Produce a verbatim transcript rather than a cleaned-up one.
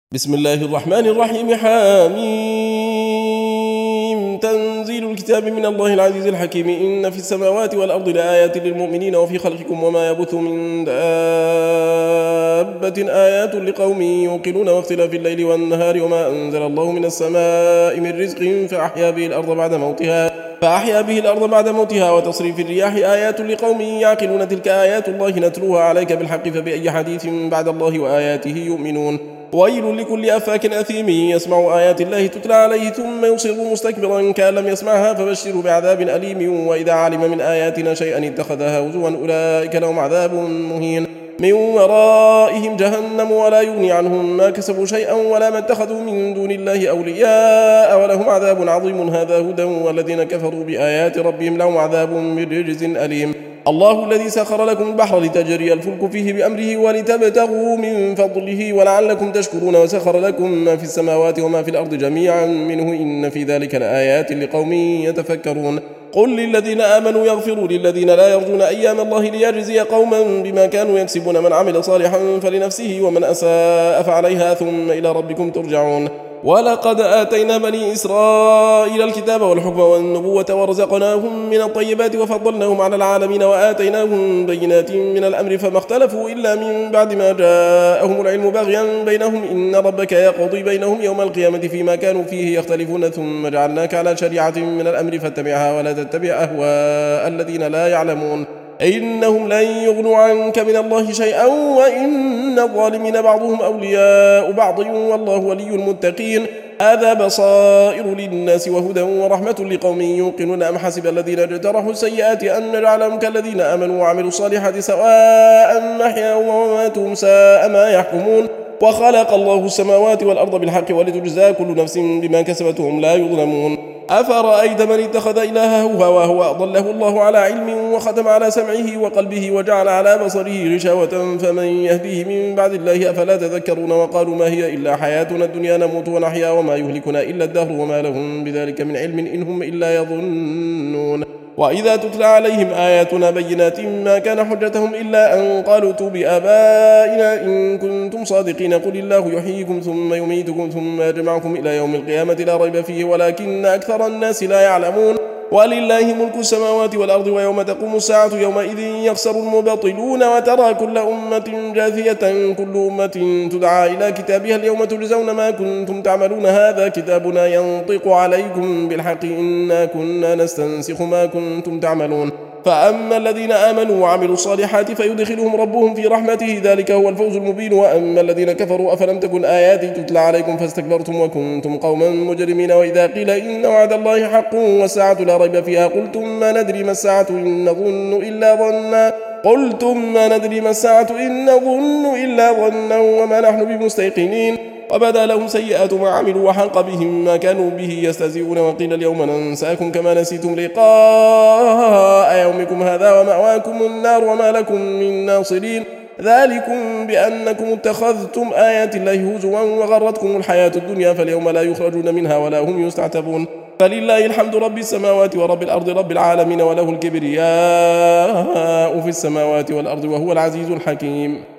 بسم الله الرحمن الرحيم. حاميم. تنزيل الكتاب من الله العزيز الحكيم. إن في السماوات والأرض لآيات للمؤمنين وفي خلقكم وما يبث من دابة آيات لقوم يوقنون واختلاف الليل والنهار وما أنزل الله من السماء من رزق فأحيا به الأرض بعد موتها فأحيا به الأرض بعد موتها وتصريف الرياح آيات لقوم يعقلون. تلك آيات الله نتلوها عليك بالحق فبأي حديث بعد الله وآياته يؤمنون. ويل لكل أفاك أثيم يسمع آيات الله تتلى عليه ثم يصر مستكبرا كأن لم يسمعها فبشره بعذاب أليم. وإذا علم من آياتنا شيئا اتخذها هزوا أولئك لهم عذاب مهين. من ورائهم جهنم ولا يغني عنهم ما كسبوا شيئا ولا ما اتخذوا من دون الله أولياء ولهم عذاب عظيم. هذا هدى والذين كفروا بآيات ربهم لهم عذاب من رجز أليم. الله الذي سخر لكم البحر لتجري الفلك فيه بأمره ولتبتغوا من فضله ولعلكم تشكرون. وسخر لكم ما في السماوات وما في الأرض جميعا منه إن في ذلك لآيات لقوم يتفكرون. قل للذين آمنوا يغفروا للذين لا يرجون أيام الله ليجزي قوما بما كانوا يكسبون. من عمل صالحا فلنفسه ومن أساء فعليها ثم إلى ربكم ترجعون. ولقد آتينا بني إسرائيل الكتاب والحكم والنبوة ورزقناهم من الطيبات وفضلناهم على العالمين وآتيناهم بينات من الأمر فما اختلفوا إلا من بعد ما جاءهم العلم بغيا بينهم إن ربك يقضي بينهم يوم القيامة فيما كانوا فيه يختلفون. ثم جعلناك على شريعة من الأمر فاتبعها ولا تتبع أهواء الذين لا يعلمون إنهم لن يغنوا عنك من الله شيئا وإن الظالمين بعضهم أولياء بعض والله ولي المتقين. هذا بصائر للناس وهدى ورحمة لقوم يوقنون. أم حسب الذين اجترحوا السيئات أن نجعلهم كالذين آمنوا وعملوا الصالحات سواء محياهم ومماتهم ساء ما يحكمون. وخلق الله السماوات والأرض بالحق ولتجزى كل نفس بما كسبت وهم لا يظلمون. أفرأيت من اتخذ إلهه هواه وأضله الله على علم وختم على سمعه وقلبه وجعل على بصره غشاوة فمن يهديه من بعد الله أفلا تذكرون. وقالوا ما هي إلا حياتنا الدنيا نموت ونحيا وما يهلكنا إلا الدهر وما لهم بذلك من علم إن هم إلا يظنون. وإذا تتلى عليهم آياتنا بينات ما كان حجتهم إلا أن قالوا ائتوا بآبائنا إن كنتم صادقين. قل الله يحييكم ثم يميتكم ثم يجمعكم إلى يوم القيامة لا ريب فيه ولكن أكثر الناس لا يعلمون. ولله ملك السماوات والأرض ويوم تقوم الساعة يومئذ يخسر المبطلون. وترى كل أمة جاثية كل أمة تدعى إلى كتابها اليوم تجزون ما كنتم تعملون. هذا كتابنا ينطق عليكم بالحق إنا كنا نستنسخ ما كنتم تعملون. فأما الذين آمنوا وعملوا الصالحات فيدخلهم ربهم في رحمته ذلك هو الفوز المبين. وأما الذين كفروا أفلم تكن آياتي تتلى عليكم فاستكبرتم وكنتم قوما مجرمين. وإذا قيل إن وعد الله حق والساعة لا ريب فيها قلتم ما ندري ما الساعة إن نظن إلا ظنا قلتم ما ندري ما الساعة إن نظن إلا ظنا وما نحن بمستيقنين. وبدا لهم سيئات ما عملوا وحاق بهم ما كانوا به يستهزئون. وقيل اليوم ننساكم كما نسيتم لقاء يومكم هذا ومأواكم النار وما لكم من ناصرين. ذلكم بأنكم اتخذتم آيات الله هزوا وغرتكم الحياة الدنيا فاليوم لا يخرجون منها ولا هم يستعتبون. فلله الحمد رب السماوات ورب الأرض رب العالمين وله الكبرياء في السماوات والأرض وهو العزيز الحكيم.